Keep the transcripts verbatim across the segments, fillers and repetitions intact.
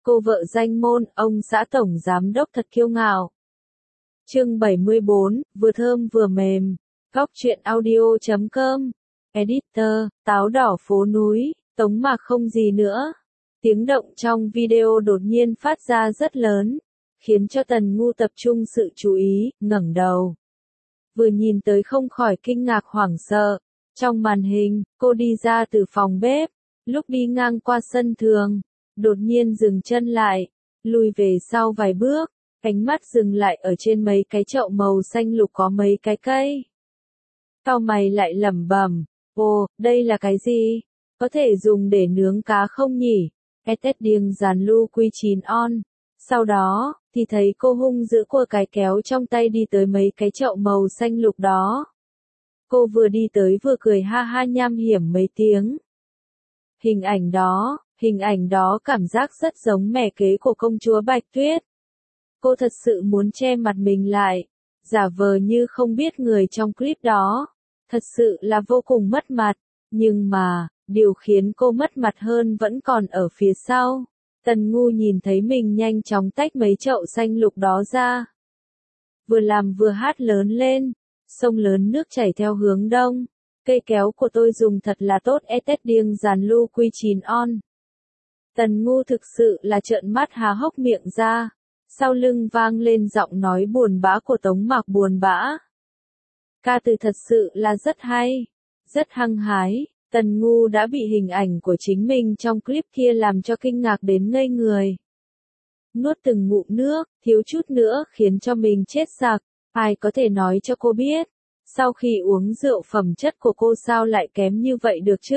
cô vợ danh môn, ông xã tổng giám đốc thật kiêu ngạo. Chương bảy mươi bốn, vừa thơm vừa mềm. Góc truyện audio chấm com. Editor, táo đỏ phố núi, Tống Mạc không gì nữa. Tiếng động trong video đột nhiên phát ra rất lớn, khiến cho Tần Ngu tập trung sự chú ý, ngẩng đầu. Vừa nhìn tới không khỏi kinh ngạc hoảng sợ. Trong màn hình, cô đi ra từ phòng bếp, lúc đi ngang qua sân thượng, đột nhiên dừng chân lại, lùi về sau vài bước, ánh mắt dừng lại ở trên mấy cái chậu màu xanh lục có mấy cái cây. Cau mày lại lẩm bẩm, ồ, đây là cái gì? Có thể dùng để nướng cá không nhỉ? Etet điêng dàn lu quy chín on. Sau đó, thì thấy cô hung dữ cua cái kéo trong tay đi tới mấy cái chậu màu xanh lục đó. Cô vừa đi tới vừa cười ha ha nham hiểm mấy tiếng. Hình ảnh đó, hình ảnh đó cảm giác rất giống mẹ kế của công chúa Bạch Tuyết. Cô thật sự muốn che mặt mình lại, giả vờ như không biết người trong clip đó. Thật sự là vô cùng mất mặt, nhưng mà, điều khiến cô mất mặt hơn vẫn còn ở phía sau. Tần Ngu nhìn thấy mình nhanh chóng tách mấy chậu xanh lục đó ra. Vừa làm vừa hát lớn lên, sông lớn nước chảy theo hướng đông. Cây kéo của tôi dùng thật là tốt, etet điêng dàn lu quy chín on. Tần Ngu thực sự là trợn mắt há hốc miệng ra. Sau lưng vang lên giọng nói buồn bã của Tống Mạc buồn bã. Ca từ thật sự là rất hay, rất hăng hái. Tần Ngu đã bị hình ảnh của chính mình trong clip kia làm cho kinh ngạc đến ngây người. Nuốt từng ngụm nước, thiếu chút nữa khiến cho mình chết sặc. Ai có thể nói cho cô biết, sau khi uống rượu phẩm chất của cô sao lại kém như vậy được chứ?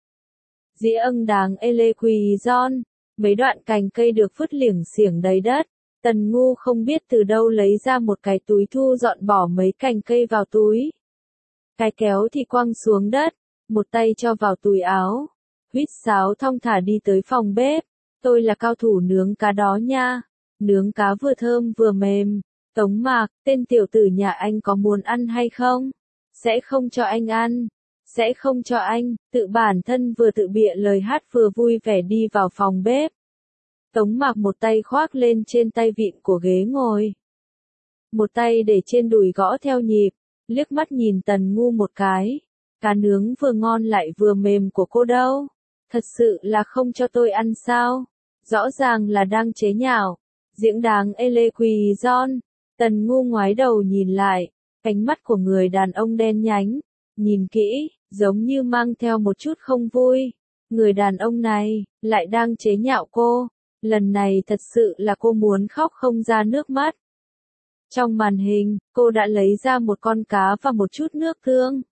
Dĩa âng đáng ele quỳ giòn, mấy đoạn cành cây được vứt liềng xiềng đầy đất. Tần Ngu không biết từ đâu lấy ra một cái túi thu dọn bỏ mấy cành cây vào túi. Cái kéo thì quăng xuống đất, một tay cho vào túi áo. Huýt sáo thong thả đi tới phòng bếp. Tôi là cao thủ nướng cá đó nha. Nướng cá vừa thơm vừa mềm. Tống Mạc, tên tiểu tử nhà anh có muốn ăn hay không? Sẽ không cho anh ăn. Sẽ không cho anh, tự bản thân vừa tự bịa lời hát vừa vui vẻ đi vào phòng bếp. Tống Mạc một tay khoác lên trên tay vịn của ghế ngồi. Một tay để trên đùi gõ theo nhịp, liếc mắt nhìn Tần Ngu một cái. Cá nướng vừa ngon lại vừa mềm của cô đâu? Thật sự là không cho tôi ăn sao? Rõ ràng là đang chế nhạo. Diễn đáng ele quỳ giòn. Tần Ngu ngoái đầu nhìn lại, ánh mắt của người đàn ông đen nhánh. Nhìn kỹ, giống như mang theo một chút không vui. Người đàn ông này, lại đang chế nhạo cô. Lần này thật sự là cô muốn khóc không ra nước mắt. Trong màn hình, cô đã lấy ra một con cá và một chút nước tương.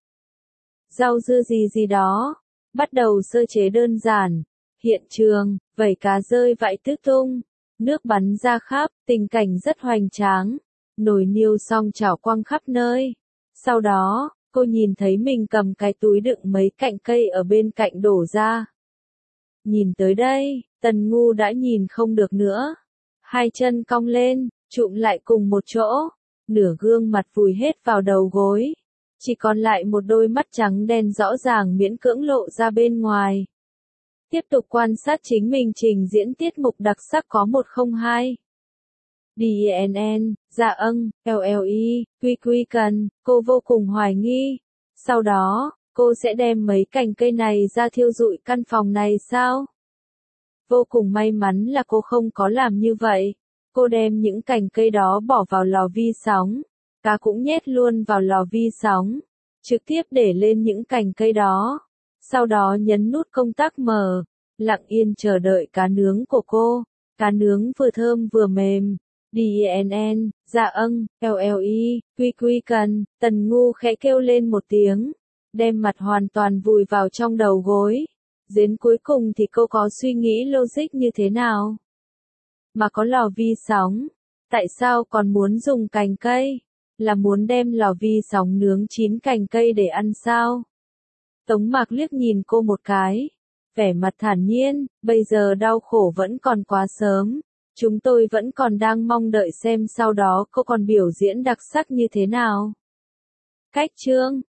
Rau dưa gì gì đó. Bắt đầu sơ chế đơn giản. Hiện trường, vẩy cá rơi vãi tứ tung. Nước bắn ra khắp, tình cảnh rất hoành tráng. Nồi niêu xong chảo quăng khắp nơi. Sau đó, cô nhìn thấy mình cầm cái túi đựng mấy cạnh cây ở bên cạnh đổ ra. Nhìn tới đây, Tần Ngu đã nhìn không được nữa. Hai chân cong lên, trụm lại cùng một chỗ. Nửa gương mặt vùi hết vào đầu gối. Chỉ còn lại một đôi mắt trắng đen rõ ràng miễn cưỡng lộ ra bên ngoài. Tiếp tục quan sát chính mình trình diễn tiết mục đặc sắc có một không hai. đê en en, dạ âng, lờ lờ e, quy quy cần, cô vô cùng hoài nghi. Sau đó, cô sẽ đem mấy cành cây này ra thiêu rụi căn phòng này sao? Vô cùng may mắn là cô không có làm như vậy. Cô đem những cành cây đó bỏ vào lò vi sóng. Cá cũng nhét luôn vào lò vi sóng. Trực tiếp để lên những cành cây đó. Sau đó nhấn nút công tắc mở. Lặng yên chờ đợi cá nướng của cô. Cá nướng vừa thơm vừa mềm. đê en en, dạ âng, lờ lờ e, quy quy cần, Tần Ngu khẽ kêu lên một tiếng. Đem mặt hoàn toàn vùi vào trong đầu gối. Đến cuối cùng thì cô có suy nghĩ logic như thế nào? Mà có lò vi sóng. Tại sao còn muốn dùng cành cây? Là muốn đem lò vi sóng nướng chín cành cây để ăn sao? Tống Mạc liếc nhìn cô một cái. Vẻ mặt thản nhiên, bây giờ đau khổ vẫn còn quá sớm. Chúng tôi vẫn còn đang mong đợi xem sau đó cô còn biểu diễn đặc sắc như thế nào. Cách chương